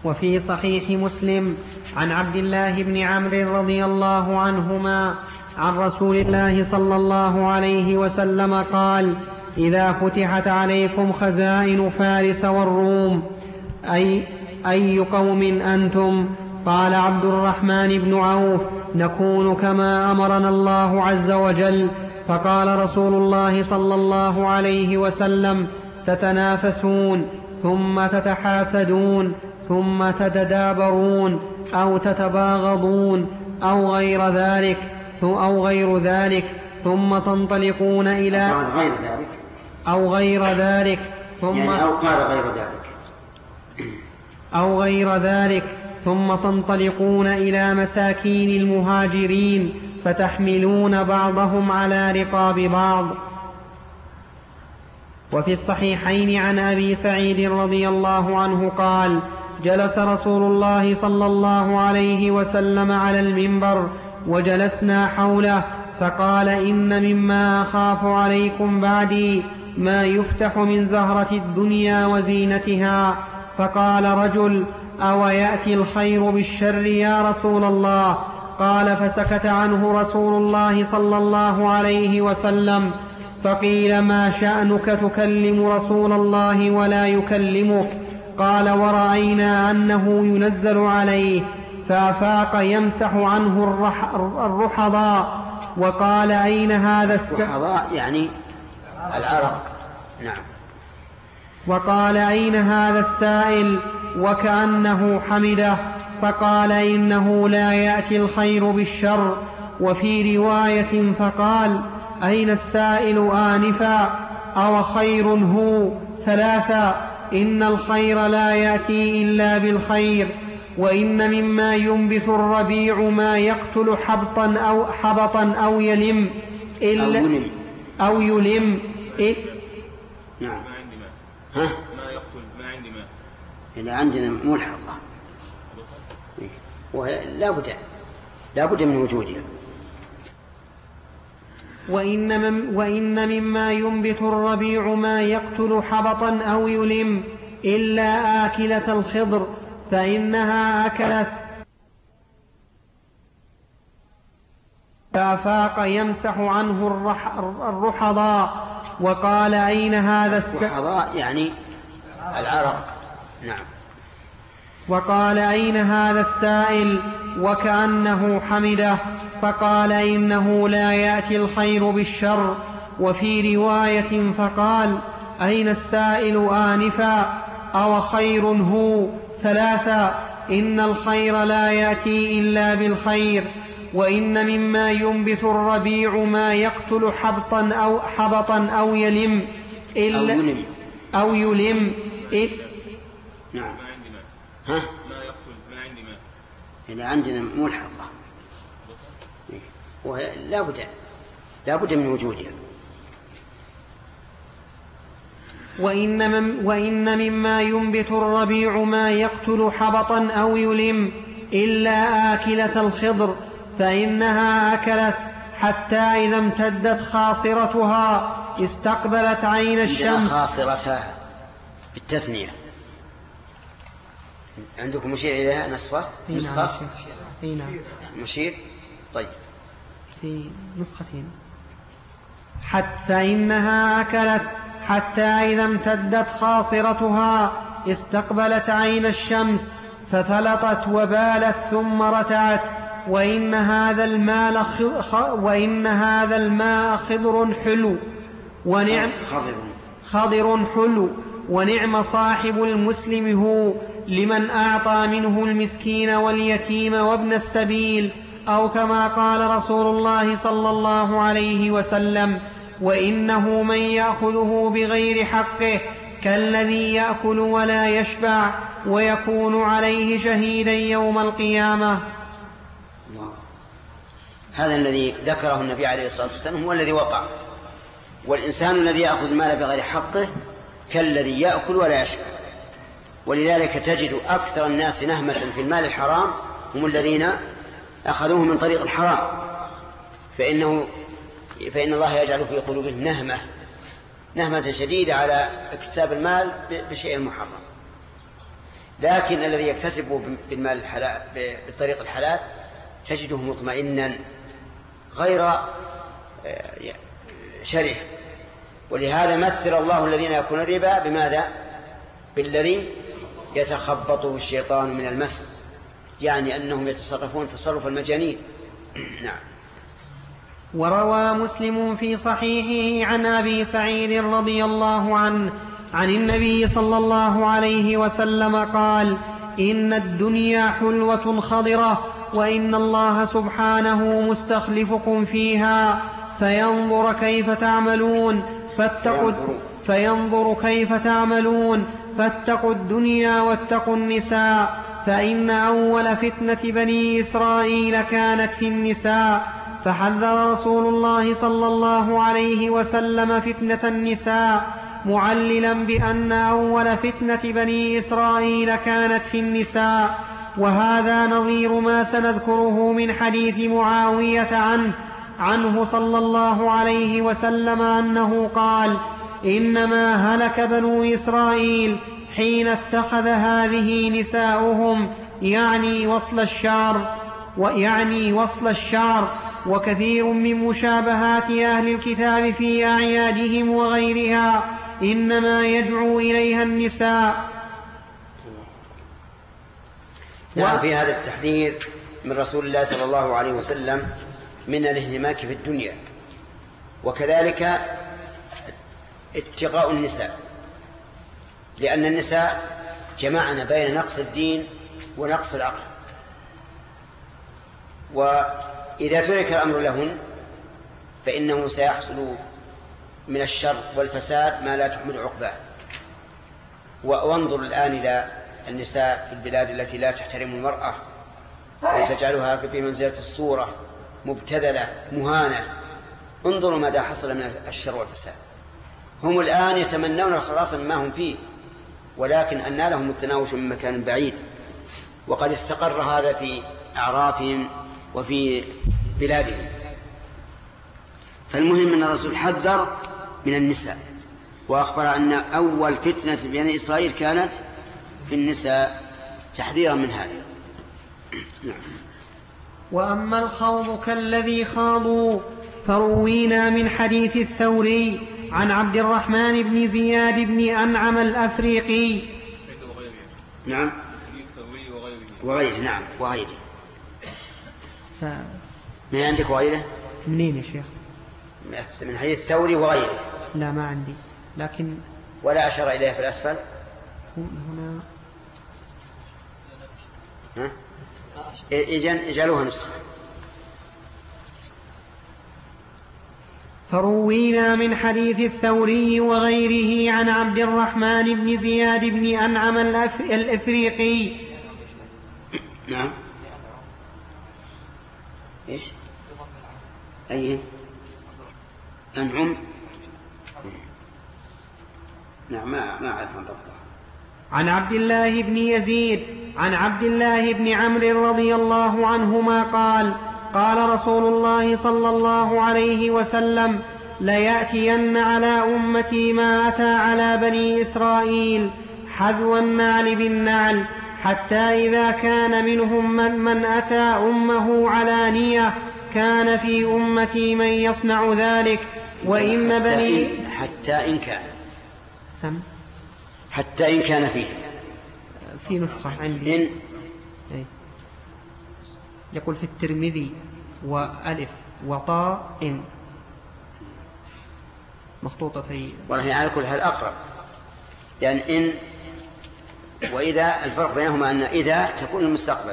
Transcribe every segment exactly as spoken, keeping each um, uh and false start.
وفي صحيح مسلم عن عبد الله بن عمرو رضي الله عنهما عن رسول الله صلى الله عليه وسلم قال: إذا فتحت عليكم خزائن فارس والروم أي, أي قوم أنتم؟ قال عبد الرحمن بن عوف: نكون كما أمرنا الله عز وجل. فقال رسول الله صلى الله عليه وسلم: تتنافسون ثم تتحاسدون ثم تتدابرون أو تتباغضون أو غير ذلك أو غير ذلك ثم تنطلقون إلى غير ذلك أو غير ذلك ثم يعني أو قال غير ذلك أو غير ذلك ثم تنطلقون إلى مساكين المهاجرين فتحملون بعضهم على رقاب بعض. وفي الصحيحين عن أبي سعيد رضي الله عنه قال: جلس رسول الله صلى الله عليه وسلم على المنبر وجلسنا حوله فقال: إن مما أخاف عليكم بعدي ما يفتح من زهرة الدنيا وزينتها. فقال رجل: أو يأتي الخير بالشر يا رسول الله؟ قال: فسكت عنه رسول الله صلى الله عليه وسلم. فقيل: ما شأنك تكلم رسول الله ولا يكلمك؟ قال: ورأينا أنه ينزل عليه. فأفاق يمسح عنه الرح الرحضاء وقال: أين هذا الرحضاء يعني العرق. نعم. وقال: أين هذا السائل؟ وكأنه حمده. فقال: إنه لا يأتي الخير بالشر. وفي رواية: فقال: أين السائل آنفا؟ أو خير هو؟ ثلاثا: إن الخير لا يأتي إلا بالخير. وإن مما ينبت الربيع ما يقتل حبطا أو حبطا أو يلم إلا أو يلم, أو يلم إ... نعم. ما عندي ماء. ها؟ ما يقتل ما عندي ماء. إذا عندنا ملحظة ولا بد لا بد من وجودها. وإن, من وإن مما ينبت الربيع ما يقتل حبطا أو يلم إلا آكلة الخضر فإنها أكلت. فأفاق يمسح عنه الرح الرحضاء وقال: أين هذا الرحضاء يعني العرق. نعم. وقال: أين هذا السائل؟ وكأنه حمده. فقال: إنه لا يأتي الخير بالشر. وفي رواية: فقال: أين السائل آنفا؟ أو خير هو؟ ثلاثا: إن الخير لا يأتي إلا بالخير. وإن مما ينبت الربيع ما يقتل حبطا أو حبطا أو يلم إلا أو يلم, أو يلم إ... نعم. ما عندي ماء. ها؟ ما يقتل ما عندي ماء. إذا عندنا ملحظة ولا بد لا بد من وجودها. وإن, من وإن مما ينبت الربيع ما يقتل حبطا أو يلم إلا آكلة الخضر فإنها أكلت حتى إذا امتدت خاصرتها استقبلت عين الشمس. خاصرتها بالتثنية. عندكم مشير إليها نسخة؟ نسخة؟ مشير. طيب. في نسختين. حتى إنها أكلت حتى إذا امتدت خاصرتها استقبلت عين الشمس فثلطت وبالت ثم رتعت. وإن هذا الماء خ... وإن هذا الماء خضر حلو ونعم خضر. خضر حلو ونعم صاحب المسلم هو لمن أعطى منه المسكين واليتيم وابن السبيل أو كما قال رسول الله صلى الله عليه وسلم: وإنه من يأخذه بغير حقه كالذي يأكل ولا يشبع ويكون عليه شهيدا يوم القيامة. الله. هذا الذي ذكره النبي عليه الصلاة والسلام هو الذي وقع. والإنسان الذي يأخذ المال بغير حقه كالذي يأكل ولا يشبع. ولذلك تجد أكثر الناس نهمة في المال الحرام هم الذين أخذوه من طريق الحرام، فإنه فإن الله يجعل في قلوبهم نهمة نهمة شديدة على اكتساب المال بشيء محرم. لكن الذي يكتسبه بالمال الحلال بالطريق الحلال تجده مطمئنا غير شريح. ولهذا مثل الله الذين يأكلون الربا بماذا؟ بالذي يتخبطه الشيطان من المس، يعني أنهم يتصرفون تصرف المجانين. نعم. وروى مسلم في صحيحه عن أبي سعيد رضي الله عنه عن النبي صلى الله عليه وسلم قال: إن الدنيا حلوة خضرة، وإن الله سبحانه مستخلفكم فيها فينظر كيف تعملون فاتقوا فينظر كيف تعملون فاتقوا الدنيا واتقوا النساء، فإن أول فتنة بني إسرائيل كانت في النساء، فحذر رسول الله صلى الله عليه وسلم فتنة النساء معللا بأن أول فتنة بني إسرائيل كانت في النساء. وهذا نظير ما سنذكره من حديث معاوية عنه عنه صلى الله عليه وسلم أنه قال: إنما هلك بنو إسرائيل حين اتخذ هذه نساؤهم، يعني وصل الشعر ويعني وصل الشعر وكثير من مشابهات أهل الكتاب في أعيادهم وغيرها إنما يدعو إليها النساء. نعم. في هذا التحذير من رسول الله صلى الله عليه وسلم من الانهماك في الدنيا، وكذلك اتقاء النساء، لأن النساء جمعنا بين نقص الدين ونقص العقل، وإذا ترك الأمر لهن فإنه سيحصل من الشر والفساد ما لا تحمل عقباه. وانظر الآن إلى النساء في البلاد التي لا تحترم المرأة وتجعلها بمنزلة الصورة، مبتذلة مهانة. انظروا ماذا حصل من الشر والفساد. هم الآن يتمنون الخلاص مما هم فيه، ولكن أن لهم التناوش من مكان بعيد، وقد استقر هذا في أعرافهم وفي بلادهم. فالمهم أن الرسول حذر من النساء، وأخبر أن أول فتنة بني إسرائيل كانت في النساء، تحذيرا من هذا. نعم. وأما الخوض كالذي خاضوا فروينا من حديث الثوري عن عبد الرحمن بن زياد بن أنعم الأفريقي. نعم. وغيره. نعم وغيره. ف... من عندك وغيره؟ منين يا شيخ؟ من حديث الثوري وغيره. لا ما عندي، لكن ولا أشار إليه في الأسفل هنا. ها؟ اجعلوها نسخة. فروينا من حديث الثوري وغيره عن عبد الرحمن بن زياد بن أنعم الأفريقي. نعم. إيش؟ أيه؟ أنعم. نعم ما ما أعرف ضبطها. عن عبد الله بن يزيد عن عبد الله بن عمرو رضي الله عنهما قال: قال رسول الله صلى الله عليه وسلم: ليأتين على أمتي ما أتى على بني إسرائيل حذو النعل بالنعل، حتى إذا كان منهم من, من أتى أمه علانية كان في أمتي من يصنع ذلك. وإن بني حتى إن كان سم حتى إن كان فيه في نسخة عندي إن يقول في الترمذي وألف وطاء إن مخطوطتين، ولكن على كل حال أقرب، يعني إن وإذا الفرق بينهما أن إذا تكون المستقبل،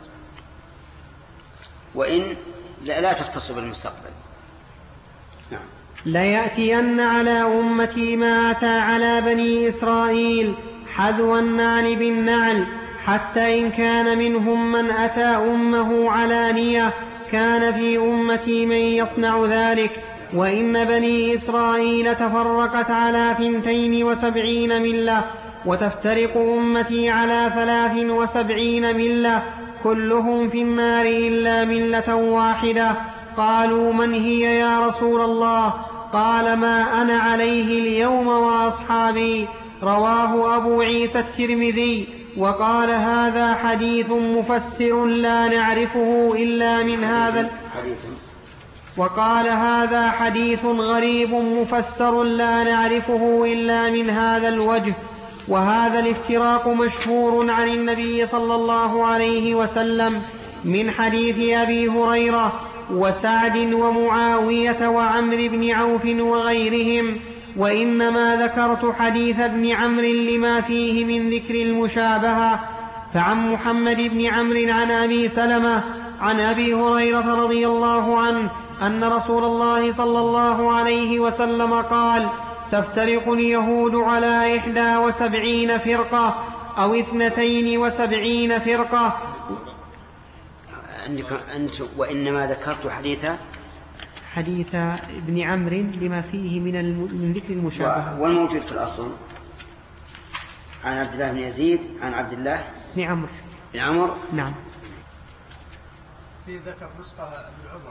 وإن لا, لا تختص بالمستقبل. نعم. ليأتين على أمتي ما أتى على بني إسرائيل حذو النعل بالنعل، حتى إن كان منهم من أتى أمه علانية كان في أمتي من يصنع ذلك. وإن بني إسرائيل تفرقت على ثنتين وسبعين ملة، وتفترق أمتي على ثلاث وسبعين ملة، كلهم في النار إلا ملة واحدة. قالوا: من هي يا رسول الله؟ قال: ما أنا عليه اليوم وأصحابي. رواه أبو عيسى الترمذي. وقال هذا حديث مفسر لا نعرفه إلا من هذا حديث وقال هذا حديث غريب مفسر لا نعرفه إلا من هذا الوجه. وهذا الافتراق مشهور عن النبي صلى الله عليه وسلم من حديث أبي هريرة وسعد ومعاوية وعمر بن عوف وغيرهم، وإنما ذكرت حديث ابن عمرو لما فيه من ذكر المشابهة. فعن محمد بن عمرو عن أبي سلمة عن أبي هريرة رضي الله عنه أن رسول الله صلى الله عليه وسلم قال: تفترق اليهود على إحدى وسبعين فرقة أو اثنتين وسبعين فرقة. عندك أنت وإنما ذكرت حديث حديث ابن عمرو لما فيه من, الم... من ذكر المشابهة. والموجود في الأصل عن عبد الله بن يزيد عن عبد الله بن عمرو بن عمرو نعم. في ذكر نسخة ابن عمر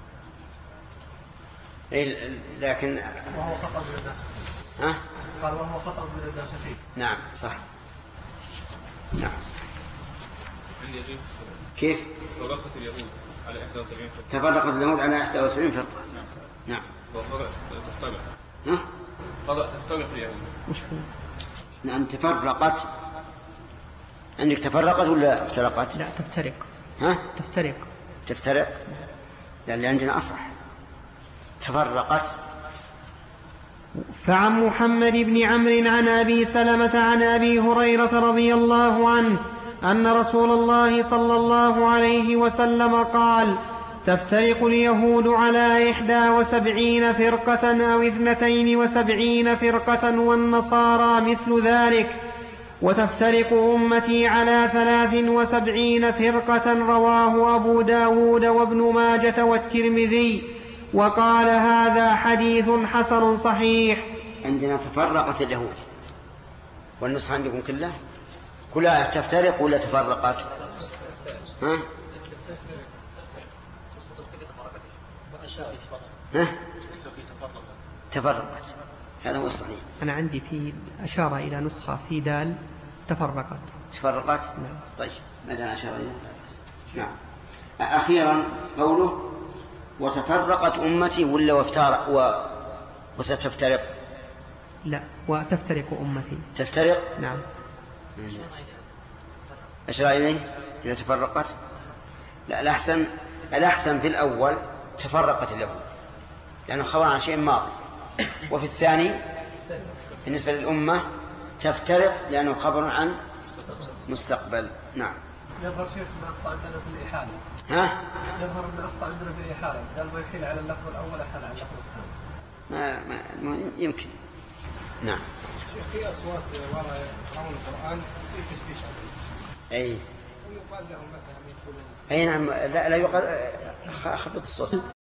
لكن وهو خطأ من الناس ها؟ قال وهو خطأ من الناس فيه. نعم صح. نعم. عندي يزيد كيف؟ تفرقت اليهود على إحدى وسبعين فرقة. تفرقت اليهود على إحدى وسبعين فرقة. نعم. نعم. وفرق تفترق. ها؟ فرق تفترق اليهود. مشكلة. نعم تفرقت. عندك تفرقت ولا افترقت؟ لا تفترق. ها؟ تفترق. تفترق. لا اللي عندنا أصح. تفرقت. فعن محمد بن عمرو عن أبي سلمة عن أبي هريرة رضي الله عنه أن رسول الله صلى الله عليه وسلم قال: تفترق اليهود على إحدى وسبعين فرقة أو اثنتين وسبعين فرقة والنصارى مثل ذلك، وتفترق أمتي على ثلاث وسبعين فرقة. رواه أبو داود وابن ماجة والترمذي، وقال هذا حديث حسن صحيح. عندنا تفرقت اليهود، والنص عندكم كلها كلها تفترق ولا تفرقت؟ ها؟ ها؟ تفرقت. هذا هو الصحيح. أنا عندي في أشار إلى نسخة في دال تفرقت. تفرقت؟ نعم. طيب ما دام أشار إلى نعم. أخيرا قوله وتفرقت أمتي ولا وافترق و... وستفترق؟ لا وتفترق أمتي. تفترق؟ نعم. أشار إليه إذا تفرقت؟ لا الأحسن الأحسن في الأول تفرقت اليهود لأنه خبر عن شيء ماضي، وفي الثاني بالنسبة للأمة تفترق لأنه خبر عن مستقبل. نعم. يظهر شيء ما أخطأ عندنا في الإحالة. ها؟ يظهر أن أخطأ عندنا في الإحالة، قال ما يحيل على اللفظ الأول أحال على اللفظ الثاني. ما ما يمكن. نعم. في أصوات وراء يقرؤون القرآن في تشبيش عليه. أي. ويقال لهم مثلا يقولون. أي نعم. لا لا يقال خفض الصوت.